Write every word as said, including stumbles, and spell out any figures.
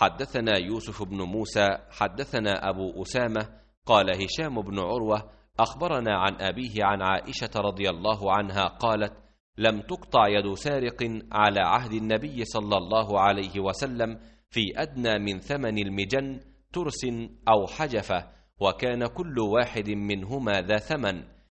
حدثنا يوسف بن موسى حدثنا أبو أسامة قال هشام بن عروة أخبرنا عن أبيه عن عائشة رضي الله عنها قالت: لم تقطع يد سارق على عهد النبي صلى الله عليه وسلم في أدنى من ثمن المجن ترس أو حجفة، وكان كل واحد منهما ذا ثمن،